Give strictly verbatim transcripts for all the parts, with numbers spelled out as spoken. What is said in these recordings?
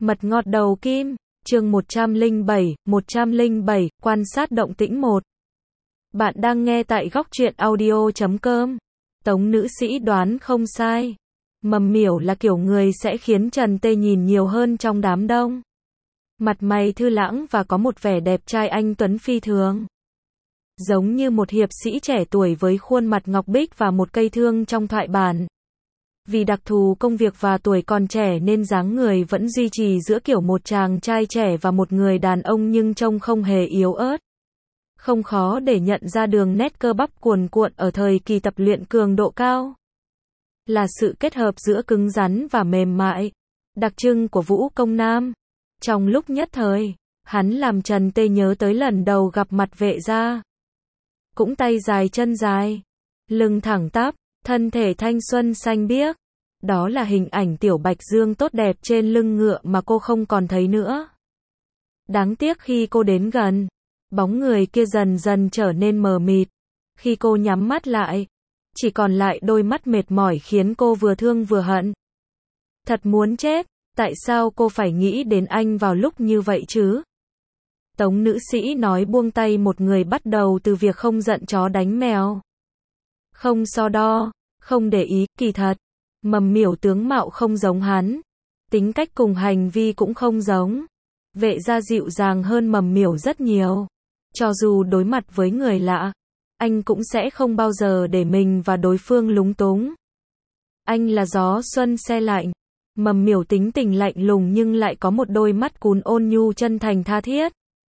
Mật ngọt đầu kim, chương một trăm lẻ bảy, một trăm lẻ bảy, quan sát động tĩnh một. Bạn đang nghe tại góc truyện audio chấm com. Tống nữ sĩ đoán không sai. Mầm Miểu là kiểu người sẽ khiến Trần Tê nhìn nhiều hơn trong đám đông. Mặt mày thư lãng và có một vẻ đẹp trai anh tuấn phi thường. Giống như một hiệp sĩ trẻ tuổi với khuôn mặt ngọc bích và một cây thương trong thoại bản. Vì đặc thù công việc và tuổi còn trẻ nên dáng người vẫn duy trì giữa kiểu một chàng trai trẻ và một người đàn ông nhưng trông không hề yếu ớt. Không khó để nhận ra đường nét cơ bắp cuồn cuộn ở thời kỳ tập luyện cường độ cao. Là sự kết hợp giữa cứng rắn và mềm mại, đặc trưng của vũ công nam. Trong lúc nhất thời, hắn làm Trần Tê nhớ tới lần đầu gặp mặt Vệ gia. Cũng tay dài chân dài, lưng thẳng tắp, thân thể thanh xuân xanh biếc. Đó là hình ảnh Tiểu Bạch Dương tốt đẹp trên lưng ngựa mà cô không còn thấy nữa. Đáng tiếc khi cô đến gần, bóng người kia dần dần trở nên mờ mịt. Khi cô nhắm mắt lại, chỉ còn lại đôi mắt mệt mỏi khiến cô vừa thương vừa hận. Thật muốn chết, tại sao cô phải nghĩ đến anh vào lúc như vậy chứ? Tống nữ sĩ nói buông tay một người bắt đầu từ việc không giận chó đánh mèo. Không so đo, không để ý, kỳ thật. Mầm Miểu tướng mạo không giống hắn. Tính cách cùng hành vi cũng không giống. Vệ gia dịu dàng hơn Mầm Miểu rất nhiều. Cho dù đối mặt với người lạ, anh cũng sẽ không bao giờ để mình và đối phương lúng túng. Anh là gió xuân se lạnh. Mầm Miểu tính tình lạnh lùng nhưng lại có một đôi mắt cún ôn nhu chân thành tha thiết.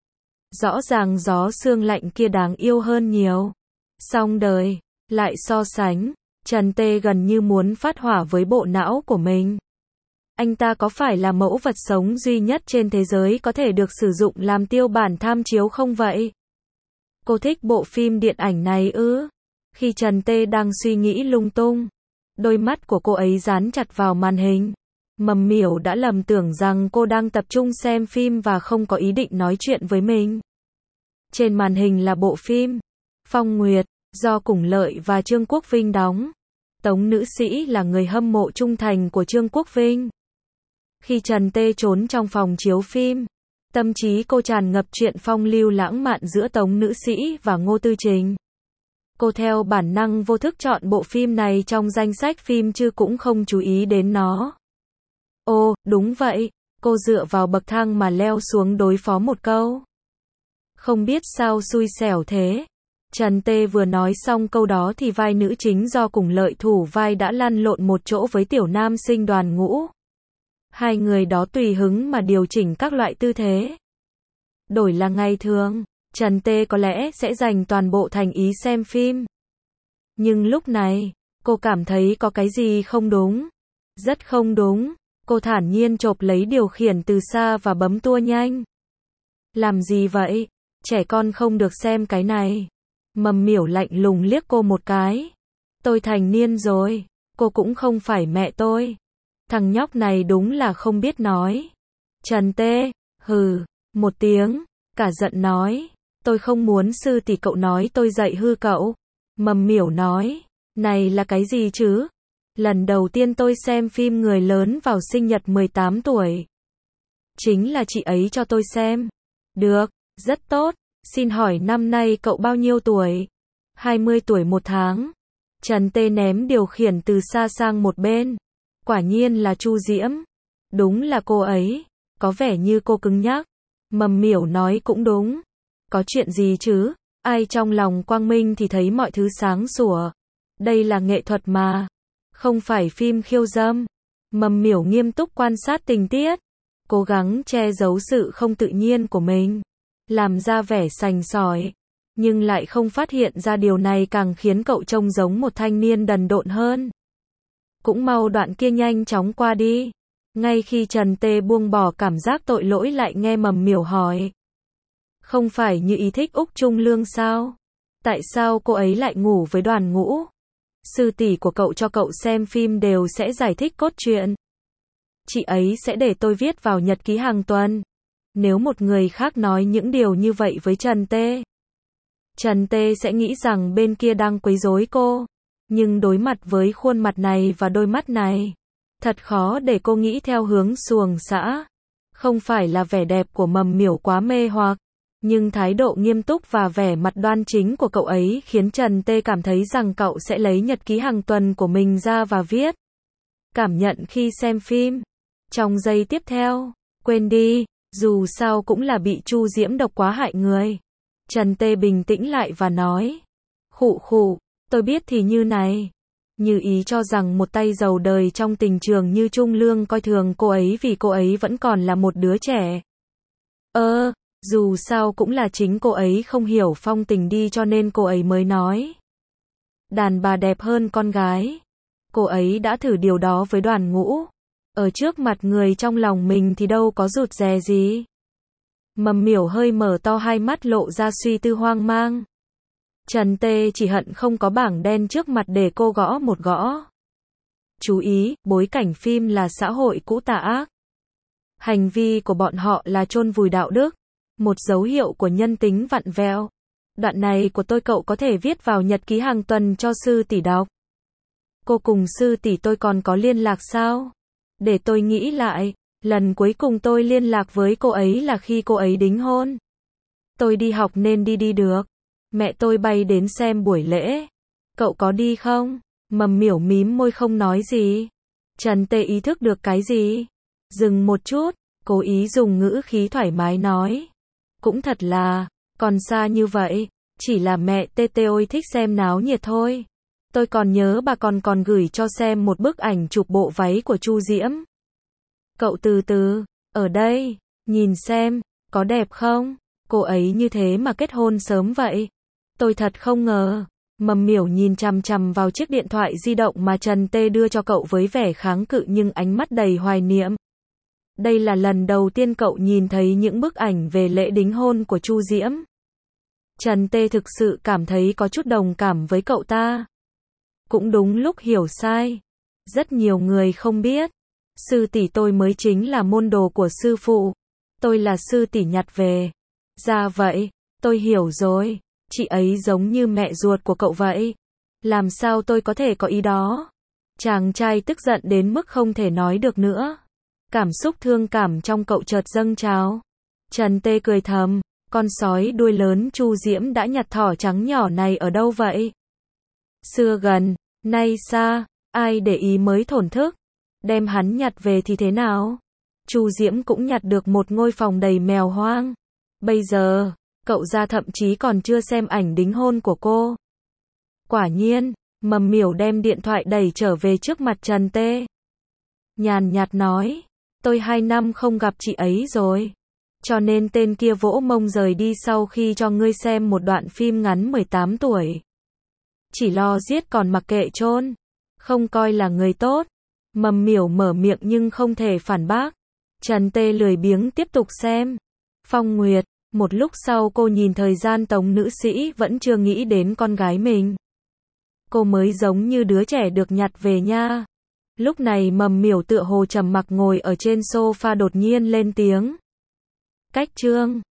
Rõ ràng gió sương lạnh kia đáng yêu hơn nhiều. Song đời, lại so sánh, Trần Tê gần như muốn phát hỏa với bộ não của mình. Anh ta có phải là mẫu vật sống duy nhất trên thế giới có thể được sử dụng làm tiêu bản tham chiếu không vậy? Cô thích bộ phim điện ảnh này ư? Khi Trần Tê đang suy nghĩ lung tung, đôi mắt của cô ấy dán chặt vào màn hình. Mầm Miểu đã lầm tưởng rằng cô đang tập trung xem phim và không có ý định nói chuyện với mình. Trên màn hình là bộ phim Phong Nguyệt, do Cùng Lợi và Trương Quốc Vinh đóng. Tống nữ sĩ là người hâm mộ trung thành của Trương Quốc Vinh. Khi Trần Tê trốn trong phòng chiếu phim, tâm trí cô tràn ngập chuyện phong lưu lãng mạn giữa Tống nữ sĩ và Ngô Tư Trình. Cô theo bản năng vô thức chọn bộ phim này trong danh sách phim chứ cũng không chú ý đến nó. Ồ, đúng vậy, cô dựa vào bậc thang mà leo xuống đối phó một câu. Không biết sao xui xẻo thế. Trần Tê vừa nói xong câu đó thì vai nữ chính do Cùng Lợi thủ vai đã lăn lộn một chỗ với tiểu nam sinh Đoàn Ngũ. Hai người đó tùy hứng mà điều chỉnh các loại tư thế. Đổi là ngày thường, Trần Tê có lẽ sẽ dành toàn bộ thành ý xem phim. Nhưng lúc này, cô cảm thấy có cái gì không đúng. Rất không đúng. Cô thản nhiên chộp lấy điều khiển từ xa và bấm tua nhanh. Làm gì vậy? Trẻ con không được xem cái này. Mầm Miểu lạnh lùng liếc cô một cái. Tôi thành niên rồi. Cô cũng không phải mẹ tôi. Thằng nhóc này đúng là không biết nói. Trần Tê, hừ, một tiếng, cả giận nói. Tôi không muốn sư tỷ cậu nói tôi dạy hư cậu. Mầm Miểu nói. Này là cái gì chứ? Lần đầu tiên tôi xem phim người lớn vào sinh nhật mười tám tuổi. Chính là chị ấy cho tôi xem. Được, rất tốt. Xin hỏi năm nay cậu bao nhiêu tuổi? hai mươi tuổi một tháng. Trần Tê ném điều khiển từ xa sang một bên. Quả nhiên là Chu Diễm. Đúng là cô ấy. Có vẻ như cô cứng nhắc. Mầm Miểu nói cũng đúng. Có chuyện gì chứ? Ai trong lòng quang minh thì thấy mọi thứ sáng sủa. Đây là nghệ thuật mà. Không phải phim khiêu dâm. Mầm Miểu nghiêm túc quan sát tình tiết. Cố gắng che giấu sự không tự nhiên của mình. Làm ra vẻ sành sỏi. Nhưng lại không phát hiện ra điều này càng khiến cậu trông giống một thanh niên đần độn hơn. Cũng mau đoạn kia nhanh chóng qua đi. Ngay khi Trần Tê buông bỏ cảm giác tội lỗi lại nghe Mầm Miểu hỏi. Không phải như ý thích Úc Trung Lương sao? Tại sao cô ấy lại ngủ với Đoàn Ngũ? Sư tỷ của cậu cho cậu xem phim đều sẽ giải thích cốt truyện. Chị ấy sẽ để tôi viết vào nhật ký hàng tuần. Nếu một người khác nói những điều như vậy với Trần Tê, Trần Tê sẽ nghĩ rằng bên kia đang quấy rối cô. Nhưng đối mặt với khuôn mặt này và đôi mắt này, thật khó để cô nghĩ theo hướng xuồng xã. Không phải là vẻ đẹp của Mầm Miểu quá mê hoặc, nhưng thái độ nghiêm túc và vẻ mặt đoan chính của cậu ấy khiến Trần Tê cảm thấy rằng cậu sẽ lấy nhật ký hàng tuần của mình ra và viết. Cảm nhận khi xem phim. Trong giây tiếp theo, quên đi, dù sao cũng là bị Chu Diễm độc quá hại người. Trần Tê bình tĩnh lại và nói. Khụ khụ, tôi biết thì như này. Như ý cho rằng một tay giàu đời trong tình trường như Trung Lương coi thường cô ấy vì cô ấy vẫn còn là một đứa trẻ. Ơ, dù sao cũng là chính cô ấy không hiểu phong tình đi cho nên cô ấy mới nói. Đàn bà đẹp hơn con gái. Cô ấy đã thử điều đó với Đoàn Ngũ. Ở trước mặt người trong lòng mình thì đâu có rụt rè gì. Mầm Miểu hơi mở to hai mắt lộ ra suy tư hoang mang. Trần Tê chỉ hận không có bảng đen trước mặt để cô gõ một gõ. Chú ý, bối cảnh phim là xã hội cũ tà ác. Hành vi của bọn họ là chôn vùi đạo đức. Một dấu hiệu của nhân tính vặn vẹo. Đoạn này của tôi cậu có thể viết vào nhật ký hàng tuần cho sư tỷ đọc. Cô cùng sư tỷ tôi còn có liên lạc sao? Để tôi nghĩ lại, lần cuối cùng tôi liên lạc với cô ấy là khi cô ấy đính hôn. Tôi đi học nên đi đi được. Mẹ tôi bay đến xem buổi lễ. Cậu có đi không? Mầm Miểu mím môi không nói gì. Trần Tê ý thức được cái gì? Dừng một chút, cố ý dùng ngữ khí thoải mái nói. Cũng thật là, còn xa như vậy, chỉ là mẹ tê tê ôi thích xem náo nhiệt thôi. Tôi còn nhớ bà còn còn gửi cho xem một bức ảnh chụp bộ váy của Chu Diễm. Cậu từ từ, ở đây, nhìn xem, có đẹp không? Cô ấy như thế mà kết hôn sớm vậy. Tôi thật không ngờ. Mầm Miểu nhìn chằm chằm vào chiếc điện thoại di động mà Trần Tê đưa cho cậu với vẻ kháng cự nhưng ánh mắt đầy hoài niệm. Đây là lần đầu tiên cậu nhìn thấy những bức ảnh về lễ đính hôn của Chu Diễm. Trần Tê thực sự cảm thấy có chút đồng cảm với cậu ta. Cũng đúng lúc hiểu sai. Rất nhiều người không biết. Sư tỷ tôi mới chính là môn đồ của sư phụ. Tôi là sư tỷ nhặt về. Ra vậy, tôi hiểu rồi. Chị ấy giống như mẹ ruột của cậu vậy. Làm sao tôi có thể có ý đó? Chàng trai tức giận đến mức không thể nói được nữa. Cảm xúc thương cảm trong cậu chợt dâng trào. Trần Tê cười thầm, con sói đuôi lớn Chu Diễm đã nhặt thỏ trắng nhỏ này ở đâu vậy? Xưa gần, nay xa, ai để ý mới thổn thức. Đem hắn nhặt về thì thế nào? Chu Diễm cũng nhặt được một ngôi phòng đầy mèo hoang. Bây giờ, cậu ra thậm chí còn chưa xem ảnh đính hôn của cô. Quả nhiên, Mầm Miểu đem điện thoại đẩy trở về trước mặt Trần Tê. Nhàn nhạt nói, tôi hai năm không gặp chị ấy rồi. Cho nên tên kia vỗ mông rời đi sau khi cho ngươi xem một đoạn phim ngắn mười tám tuổi. Chỉ lo giết còn mặc kệ chôn. Không coi là người tốt. Mầm Miểu mở miệng nhưng không thể phản bác. Trần Tê lười biếng tiếp tục xem. Phong Nguyệt, một lúc sau cô nhìn thời gian Tống nữ sĩ vẫn chưa nghĩ đến con gái mình. Cô mới giống như đứa trẻ được nhặt về nha. Lúc này Mầm Miểu tựa hồ trầm mặc ngồi ở trên sofa đột nhiên lên tiếng. Cách chương